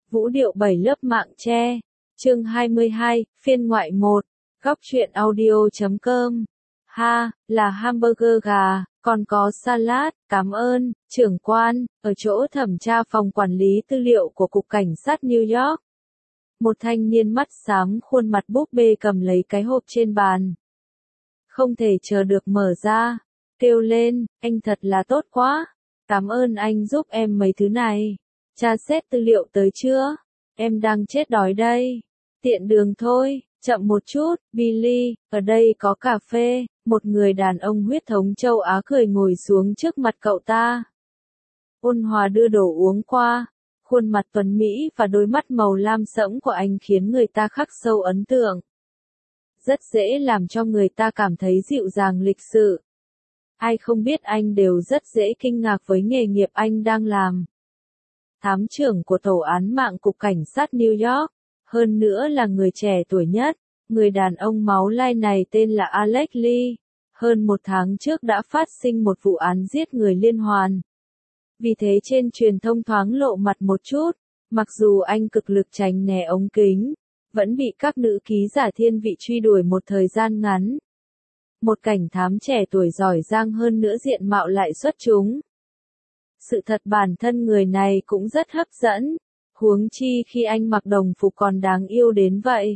Vũ điệu 7 lớp mạng che. Chương 22, phiên ngoại 1. Góc truyện audio.com. Ha, là hamburger gà, còn có salad, cảm ơn, trưởng quan, ở chỗ thẩm tra phòng quản lý tư liệu của Cục Cảnh sát New York. Một thanh niên mắt xám khuôn mặt búp bê cầm lấy cái hộp trên bàn. Không thể chờ được mở ra, kêu lên, anh thật là tốt quá. Cảm ơn anh giúp em mấy thứ này. Tra xét tư liệu tới chưa? Em đang chết đói đây. Tiện đường thôi, chậm một chút, Billy, ở đây có cà phê. Một người đàn ông huyết thống châu Á cười ngồi xuống trước mặt cậu ta. Ôn hòa đưa đồ uống qua. Khuôn mặt tuấn Mỹ và đôi mắt màu lam sẫm của anh khiến người ta khắc sâu ấn tượng. Rất dễ làm cho người ta cảm thấy dịu dàng lịch sự. Ai không biết anh đều rất dễ kinh ngạc với nghề nghiệp anh đang làm. Thám trưởng của Tổ án mạng Cục Cảnh sát New York, hơn nữa là người trẻ tuổi nhất. Người đàn ông máu lai này tên là Alex Lee. Hơn một tháng trước đã phát sinh một vụ án giết người liên hoàn. Vì thế trên truyền thông thoáng lộ mặt một chút, mặc dù anh cực lực tránh né ống kính, vẫn bị các nữ ký giả thiên vị truy đuổi một thời gian ngắn. Một cảnh thám trẻ tuổi giỏi giang hơn nữa diện mạo lại xuất chúng. Sự thật bản thân người này cũng rất hấp dẫn, huống chi khi anh mặc đồng phục còn đáng yêu đến vậy.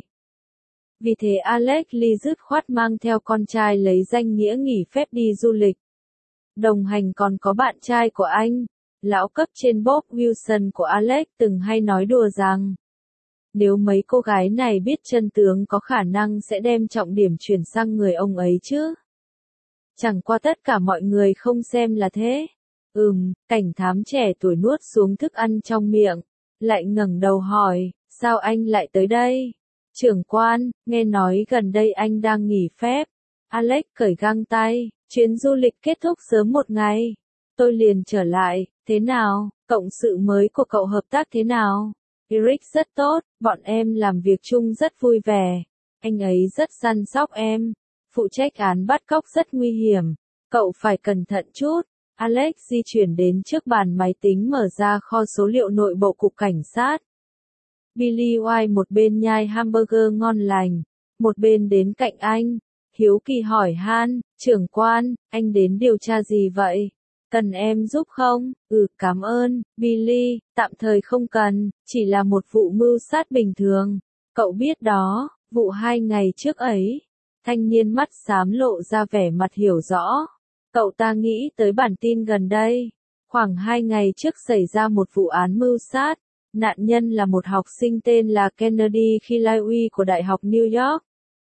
Vì thế Alex Lee dứt khoát mang theo con trai lấy danh nghĩa nghỉ phép đi du lịch. Đồng hành còn có bạn trai của anh, lão cấp trên Bob Wilson của Alex từng hay nói đùa rằng, nếu mấy cô gái này biết chân tướng có khả năng sẽ đem trọng điểm chuyển sang người ông ấy chứ. Chẳng qua tất cả mọi người không xem là thế. Cảnh thám trẻ tuổi nuốt xuống thức ăn trong miệng, lại ngẩng đầu hỏi, sao anh lại tới đây? Trưởng quan, nghe nói gần đây anh đang nghỉ phép. Alex cởi găng tay, chuyến du lịch kết thúc sớm một ngày. Tôi liền trở lại, thế nào, cộng sự mới của cậu hợp tác thế nào? Eric rất tốt, bọn em làm việc chung rất vui vẻ. Anh ấy rất săn sóc em. Phụ trách án bắt cóc rất nguy hiểm. Cậu phải cẩn thận chút. Alex di chuyển đến trước bàn máy tính mở ra kho số liệu nội bộ Cục Cảnh sát. Billy White một bên nhai hamburger ngon lành, một bên đến cạnh anh, hiếu kỳ hỏi han, trưởng quan, anh đến điều tra gì vậy? Cần em giúp không? Cảm ơn, Billy, tạm thời không cần, chỉ là một vụ mưu sát bình thường. Cậu biết đó, vụ 2 ngày trước ấy. Thanh niên mắt xám lộ ra vẻ mặt hiểu rõ. Cậu ta nghĩ tới bản tin gần đây. Khoảng 2 ngày trước xảy ra một vụ án mưu sát. Nạn nhân là một học sinh tên là Kennedy Khilawi của Đại học New York.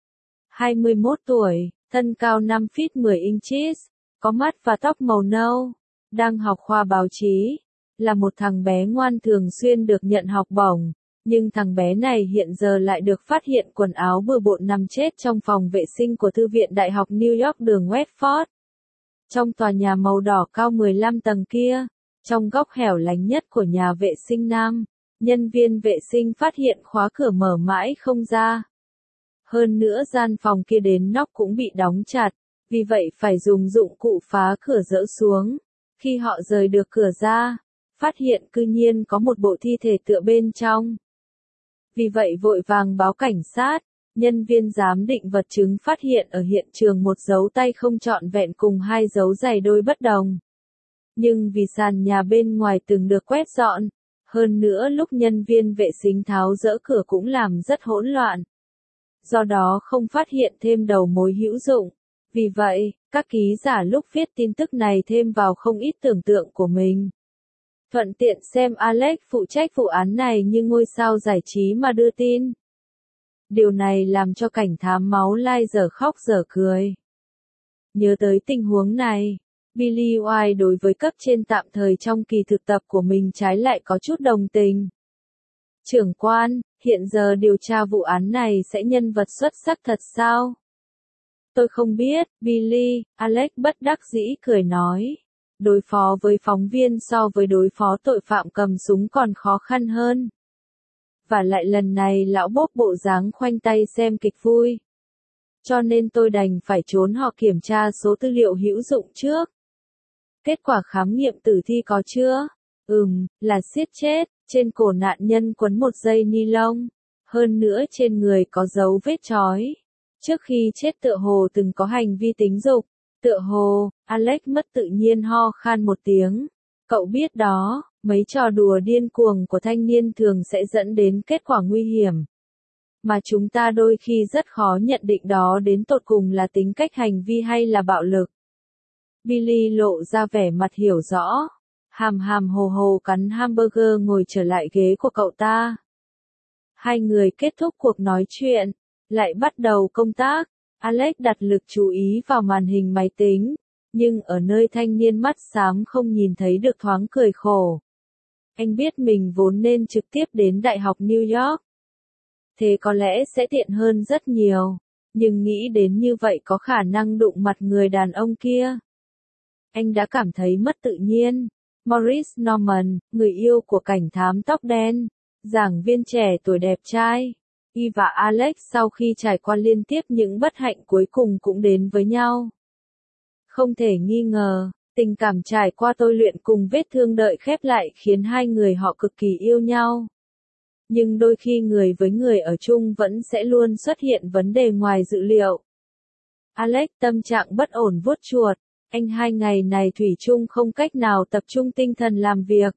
21 tuổi, thân cao 5 feet 10 inches, có mắt và tóc màu nâu, đang học khoa báo chí, là một thằng bé ngoan thường xuyên được nhận học bổng, nhưng thằng bé này hiện giờ lại được phát hiện quần áo bừa bộn nằm chết trong phòng vệ sinh của Thư viện Đại học New York đường Westford. Trong tòa nhà màu đỏ cao 15 tầng kia, trong góc hẻo lánh nhất của nhà vệ sinh nam, nhân viên vệ sinh phát hiện khóa cửa mở mãi không ra. Hơn nữa gian phòng kia đến nóc cũng bị đóng chặt, vì vậy phải dùng dụng cụ phá cửa dỡ xuống. Khi họ rời được cửa ra, phát hiện cư nhiên có một bộ thi thể tựa bên trong. Vì vậy vội vàng báo cảnh sát, nhân viên giám định vật chứng phát hiện ở hiện trường một dấu tay không trọn vẹn cùng 2 dấu giày đôi bất đồng. Nhưng vì sàn nhà bên ngoài từng được quét dọn, hơn nữa lúc nhân viên vệ sinh tháo dỡ cửa cũng làm rất hỗn loạn. Do đó không phát hiện thêm đầu mối hữu dụng. Vì vậy, các ký giả lúc viết tin tức này thêm vào không ít tưởng tượng của mình. Thuận tiện xem Alex phụ trách vụ án này như ngôi sao giải trí mà đưa tin. Điều này làm cho cảnh thám máu lai dở khóc dở cười. Nhớ tới tình huống này, Billy White đối với cấp trên tạm thời trong kỳ thực tập của mình trái lại có chút đồng tình. Trưởng quan, hiện giờ điều tra vụ án này sẽ nhân vật xuất sắc thật sao? Tôi không biết, Billy, Alex bất đắc dĩ cười nói. Đối phó với phóng viên so với đối phó tội phạm cầm súng còn khó khăn hơn. Và lại lần này lão Bob bộ dáng khoanh tay xem kịch vui. Cho nên tôi đành phải trốn họ kiểm tra số tư liệu hữu dụng trước. Kết quả khám nghiệm tử thi có chưa? Là giết chết, Trên cổ nạn nhân quấn một dây ni lông, hơn nữa trên người có dấu vết chói. Trước khi chết tựa hồ từng có hành vi tính dục, tựa hồ, Alex mất tự nhiên ho khan một tiếng. Cậu biết đó, mấy trò đùa điên cuồng của thanh niên thường sẽ dẫn đến kết quả nguy hiểm. Mà chúng ta đôi khi rất khó nhận định đó đến tột cùng là tính cách hành vi hay là bạo lực. Billy lộ ra vẻ mặt hiểu rõ, hàm hàm hồ hồ cắn hamburger ngồi trở lại ghế của cậu ta. Hai người kết thúc cuộc nói chuyện, lại bắt đầu công tác. Alex đặt lực chú ý vào màn hình máy tính, nhưng ở nơi thanh niên mắt xám không nhìn thấy được thoáng cười khổ. Anh biết mình vốn nên trực tiếp đến Đại học New York. Thế có lẽ sẽ tiện hơn rất nhiều, nhưng nghĩ đến như vậy có khả năng đụng mặt người đàn ông kia. Anh đã cảm thấy mất tự nhiên. Maurice Norman, người yêu của cảnh thám tóc đen, giảng viên trẻ tuổi đẹp trai. Y và Alex sau khi trải qua liên tiếp những bất hạnh cuối cùng cũng đến với nhau. Không thể nghi ngờ, tình cảm trải qua tôi luyện cùng vết thương đợi khép lại khiến hai người họ cực kỳ yêu nhau. Nhưng đôi khi người với người ở chung vẫn sẽ luôn xuất hiện vấn đề ngoài dự liệu. Alex tâm trạng bất ổn vuốt chuột, anh 2 ngày này thủy chung không cách nào tập trung tinh thần làm việc.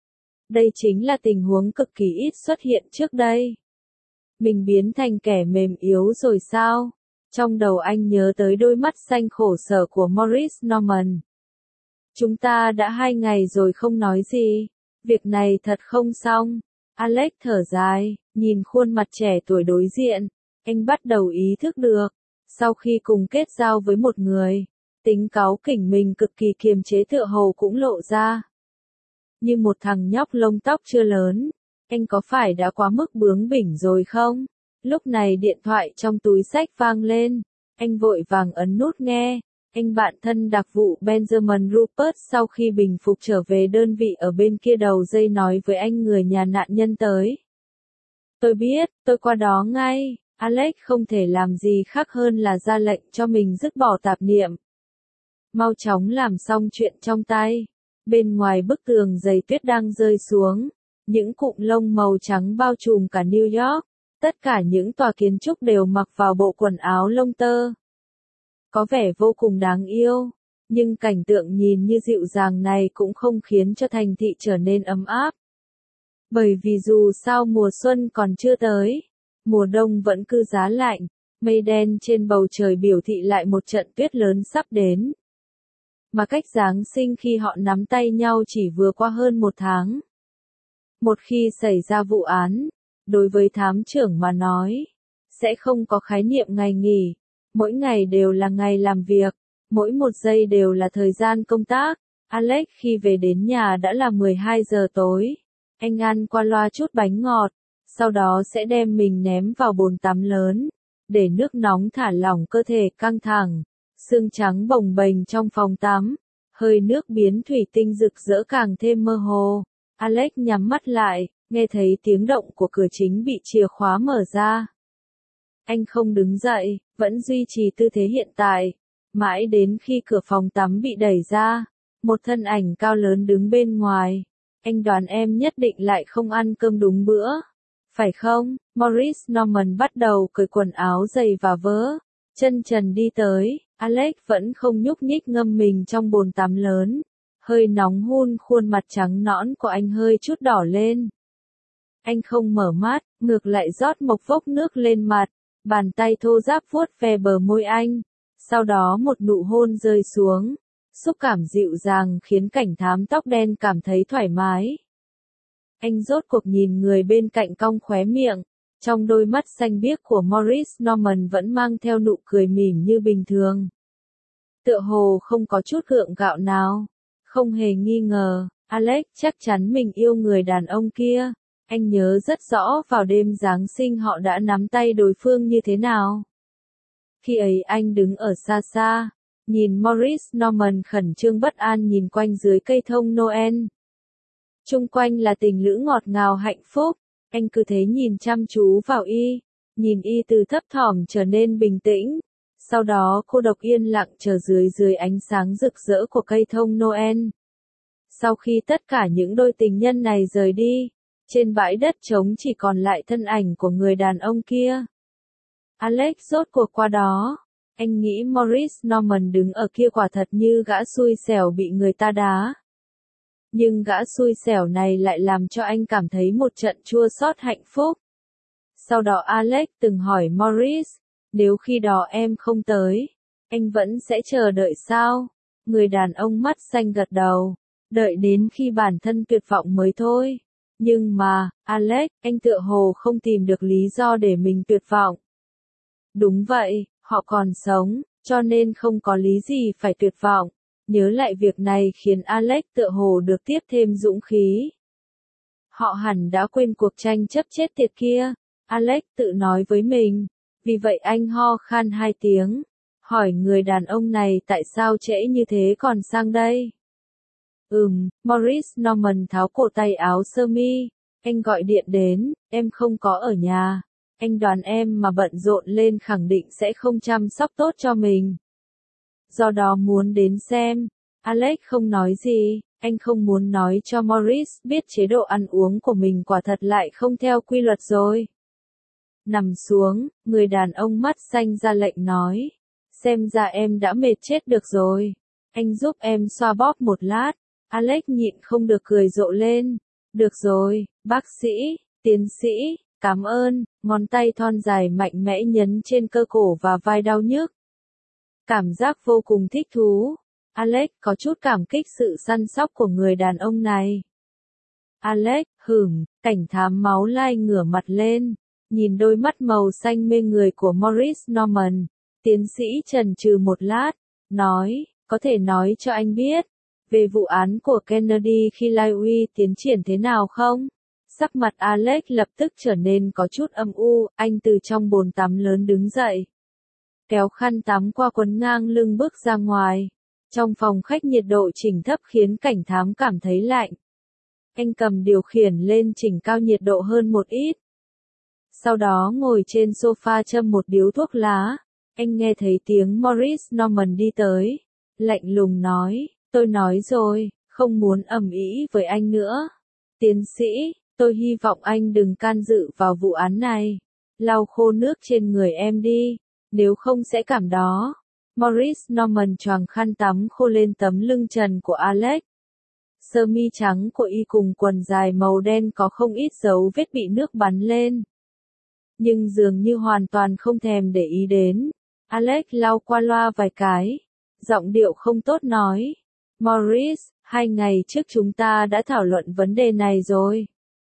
Đây chính là tình huống cực kỳ ít xuất hiện trước đây. Mình biến thành kẻ mềm yếu rồi sao? Trong đầu anh nhớ tới đôi mắt xanh khổ sở của Maurice Norman. Chúng ta đã 2 ngày rồi không nói gì. Việc này thật không xong. Alex thở dài, nhìn khuôn mặt trẻ tuổi đối diện. Anh bắt đầu ý thức được. Sau khi cùng kết giao với một người, tính cáu kỉnh mình cực kỳ kiềm chế tựa hồ cũng lộ ra. Như một thằng nhóc lông tóc chưa lớn. Anh có phải đã quá mức bướng bỉnh rồi không? Lúc này điện thoại trong túi xách vang lên. Anh vội vàng ấn nút nghe. Anh bạn thân đặc vụ Benjamin Rupert sau khi bình phục trở về đơn vị ở bên kia đầu dây nói với anh người nhà nạn nhân tới. Tôi biết, tôi qua đó ngay. Alex không thể làm gì khác hơn là ra lệnh cho mình dứt bỏ tạp niệm. Mau chóng làm xong chuyện trong tay. Bên ngoài bức tường dày tuyết đang rơi xuống. Những cụm lông màu trắng bao trùm cả New York. Tất cả những tòa kiến trúc đều mặc vào bộ quần áo lông tơ. Có vẻ vô cùng đáng yêu. Nhưng cảnh tượng nhìn như dịu dàng này cũng không khiến cho thành thị trở nên ấm áp. Bởi vì dù sao mùa xuân còn chưa tới. Mùa đông vẫn cứ giá lạnh. Mây đen trên bầu trời biểu thị lại một trận tuyết lớn sắp đến. Mà cách Giáng sinh khi họ nắm tay nhau chỉ vừa qua hơn 1 tháng. Một khi xảy ra vụ án, đối với thám trưởng mà nói, sẽ không có khái niệm ngày nghỉ. Mỗi ngày đều là ngày làm việc, mỗi 1 giây đều là thời gian công tác. Alex khi về đến nhà đã là 12 giờ tối. Anh ăn qua loa chút bánh ngọt, sau đó sẽ đem mình ném vào bồn tắm lớn, để nước nóng thả lỏng cơ thể căng thẳng. Sương trắng bồng bềnh trong phòng tắm, hơi nước biến thủy tinh rực rỡ càng thêm mơ hồ. Alex nhắm mắt lại, nghe thấy tiếng động của cửa chính bị chìa khóa mở ra. Anh không đứng dậy, vẫn duy trì tư thế hiện tại, mãi đến khi cửa phòng tắm bị đẩy ra, một thân ảnh cao lớn đứng bên ngoài. Anh đoán em nhất định lại không ăn cơm đúng bữa, phải không? Maurice Norman bắt đầu cởi quần áo giày và vớ, chân trần đi tới. Alex vẫn không nhúc nhích ngâm mình trong bồn tắm lớn. Hơi nóng hun khuôn mặt trắng nõn của anh hơi chút đỏ lên. Anh không mở mắt, ngược lại rót một vốc nước lên mặt. Bàn tay thô ráp vuốt ve bờ môi anh. Sau đó một nụ hôn rơi xuống. Xúc cảm dịu dàng khiến cảnh thám tóc đen cảm thấy thoải mái. Anh rốt cuộc nhìn người bên cạnh cong khóe miệng. Trong đôi mắt xanh biếc của Maurice Norman vẫn mang theo nụ cười mỉm như bình thường. Tựa hồ không có chút gượng gạo nào. Không hề nghi ngờ, Alex chắc chắn mình yêu người đàn ông kia. Anh nhớ rất rõ vào đêm Giáng sinh họ đã nắm tay đối phương như thế nào. Khi ấy anh đứng ở xa xa, nhìn Maurice Norman khẩn trương bất an nhìn quanh dưới cây thông Noel. Chung quanh là tình lữ ngọt ngào hạnh phúc. Anh cứ thế nhìn chăm chú vào y, nhìn y từ thấp thỏm trở nên bình tĩnh. Sau đó cô độc yên lặng chờ dưới ánh sáng rực rỡ của cây thông Noel. Sau khi tất cả những đôi tình nhân này rời đi, Trên bãi đất trống chỉ còn lại thân ảnh của người đàn ông kia. Alex rốt cuộc qua đó. Anh nghĩ Maurice Norman đứng ở kia quả thật như gã xui xẻo bị người ta đá. Nhưng gã xui xẻo này lại làm cho anh cảm thấy một trận chua xót hạnh phúc. Sau đó Alex từng hỏi Maurice, nếu khi đó em không tới, anh vẫn sẽ chờ đợi sao? Người đàn ông mắt xanh gật đầu, đợi đến khi bản thân tuyệt vọng mới thôi. Nhưng mà, Alex, anh tựa hồ không tìm được lý do để mình tuyệt vọng. Đúng vậy, họ còn sống, cho nên không có lý gì phải tuyệt vọng. Nhớ lại việc này khiến Alex tựa hồ được tiếp thêm dũng khí. Họ hẳn đã quên cuộc tranh chấp chết tiệt kia, Alex tự nói với mình. Vì vậy anh ho khan 2 tiếng, hỏi người đàn ông này tại sao trễ như thế còn sang đây. Maurice Norman tháo cổ tay áo sơ mi, anh gọi điện đến, em không có ở nhà. Anh đoán em mà bận rộn lên khẳng định sẽ không chăm sóc tốt cho mình. Do đó muốn đến xem. Alex không nói gì, anh không muốn nói cho Maurice biết chế độ ăn uống của mình quả thật lại không theo quy luật rồi. Nằm xuống, người đàn ông mắt xanh ra lệnh nói. Xem ra em đã mệt chết được rồi. Anh giúp em xoa bóp một lát. Alex nhịn không được cười rộ lên. Được rồi, bác sĩ, tiến sĩ, cảm ơn. Ngón tay thon dài mạnh mẽ nhấn trên cơ cổ và vai đau nhức. Cảm giác vô cùng thích thú. Alex có chút cảm kích sự săn sóc của người đàn ông này. Alex, cảnh thám máu lai ngửa mặt lên, nhìn đôi mắt màu xanh mê người của Maurice Norman. Tiến sĩ chần chừ một lát, nói, có thể nói cho anh biết, về vụ án của Kennedy khi Lai Uy tiến triển thế nào không? Sắc mặt Alex lập tức trở nên có chút âm u, anh từ trong bồn tắm lớn đứng dậy. Kéo khăn tắm qua quấn ngang lưng bước ra ngoài. Trong phòng khách nhiệt độ chỉnh thấp khiến cảnh thám cảm thấy lạnh. Anh cầm điều khiển lên chỉnh cao nhiệt độ hơn một ít. Sau đó ngồi trên sofa châm một điếu thuốc lá. Anh nghe thấy tiếng Maurice Norman đi tới. Lạnh lùng nói, tôi nói rồi, không muốn ầm ĩ với anh nữa. Tiến sĩ, tôi hy vọng anh đừng can dự vào vụ án này. Lau khô nước trên người em đi, nếu không sẽ cảm đó. Maurice Norman choàng khăn tắm khô lên tấm lưng trần của Alex. Sơ mi trắng của y cùng quần dài màu đen có không ít dấu vết bị nước bắn lên. Nhưng dường như hoàn toàn không thèm để ý đến. Alex lau qua loa vài cái. Giọng điệu không tốt nói. Maurice, 2 ngày trước chúng ta đã thảo luận vấn đề này rồi.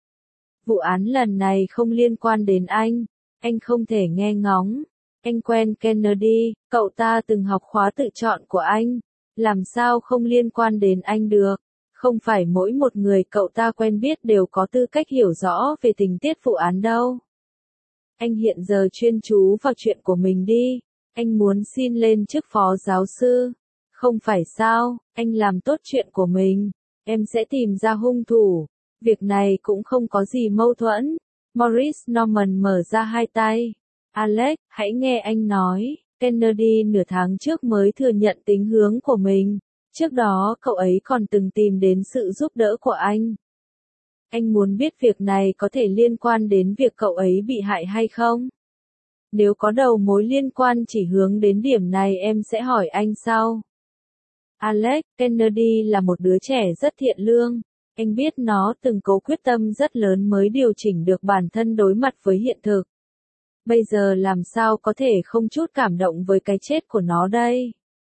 Vụ án lần này không liên quan đến anh. Anh không thể nghe ngóng. Anh quen Kennedy, cậu ta từng học khóa tự chọn của anh. Làm sao không liên quan đến anh được? Không phải mỗi một người cậu ta quen biết đều có tư cách hiểu rõ về tình tiết vụ án đâu. Anh hiện giờ chuyên chú vào chuyện của mình đi. Anh muốn xin lên chức phó giáo sư. Không phải sao, anh làm tốt chuyện của mình. Em sẽ tìm ra hung thủ. Việc này cũng không có gì mâu thuẫn. Maurice Norman mở ra 2 tay. Alex, hãy nghe anh nói. Kennedy nửa tháng trước mới thừa nhận tính hướng của mình. Trước đó cậu ấy còn từng tìm đến sự giúp đỡ của anh. Anh muốn biết việc này có thể liên quan đến việc cậu ấy bị hại hay không? Nếu có đầu mối liên quan chỉ hướng đến điểm này em sẽ hỏi anh sau. Alex, Kennedy là một đứa trẻ rất thiện lương. Anh biết nó từng cố quyết tâm rất lớn mới điều chỉnh được bản thân đối mặt với hiện thực. Bây giờ làm sao có thể không chút cảm động với cái chết của nó đây?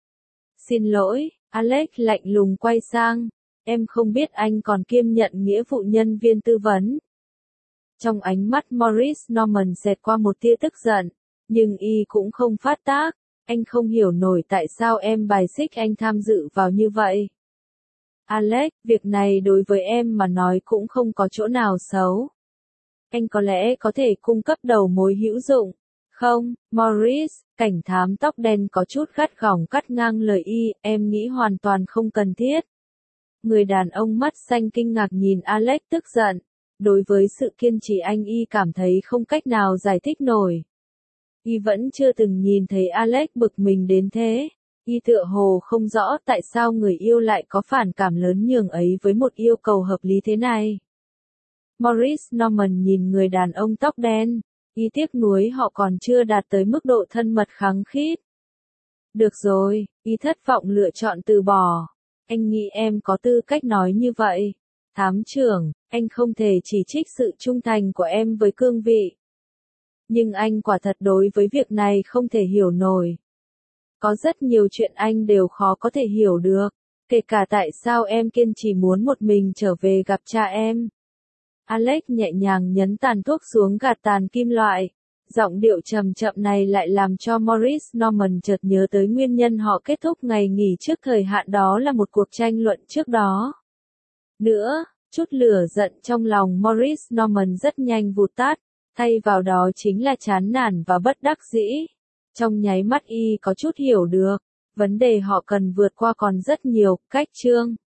Xin lỗi, Alex lạnh lùng quay sang. Em không biết anh còn kiêm nhận nghĩa vụ nhân viên tư vấn. Trong ánh mắt Maurice Norman xẹt qua một tia tức giận, nhưng y cũng không phát tác. Anh không hiểu nổi tại sao em bài xích anh tham dự vào như vậy. Alex, việc này đối với em mà nói cũng không có chỗ nào xấu. Anh có lẽ có thể cung cấp đầu mối hữu dụng. Không, Maurice, cảnh thám tóc đen có chút gắt gỏng cắt ngang lời y, em nghĩ hoàn toàn không cần thiết. Người đàn ông mắt xanh kinh ngạc nhìn Alex tức giận. Đối với sự kiên trì anh y cảm thấy không cách nào giải thích nổi. Y vẫn chưa từng nhìn thấy Alex bực mình đến thế. Y tựa hồ không rõ tại sao người yêu lại có phản cảm lớn nhường ấy với một yêu cầu hợp lý thế này. Maurice Norman nhìn người đàn ông tóc đen, ý tiếc nuối họ còn chưa đạt tới mức độ thân mật khăng khít. Được rồi, ý thất vọng lựa chọn từ bỏ. Anh nghĩ em có tư cách nói như vậy. Thám trưởng, anh không thể chỉ trích sự trung thành của em với cương vị. Nhưng anh quả thật đối với việc này không thể hiểu nổi. Có rất nhiều chuyện anh đều khó có thể hiểu được, kể cả tại sao em kiên trì muốn một mình trở về gặp cha em. Alex nhẹ nhàng nhấn tàn thuốc xuống gạt tàn kim loại. Giọng điệu trầm chậm này lại làm cho Maurice Norman chợt nhớ tới nguyên nhân họ kết thúc ngày nghỉ trước thời hạn, đó là một cuộc tranh luận trước đó. Nữa, chút lửa giận trong lòng Maurice Norman rất nhanh vụt tắt, thay vào đó chính là chán nản và bất đắc dĩ. Trong nháy mắt y có chút hiểu được, vấn đề họ cần vượt qua còn rất nhiều. Cách chương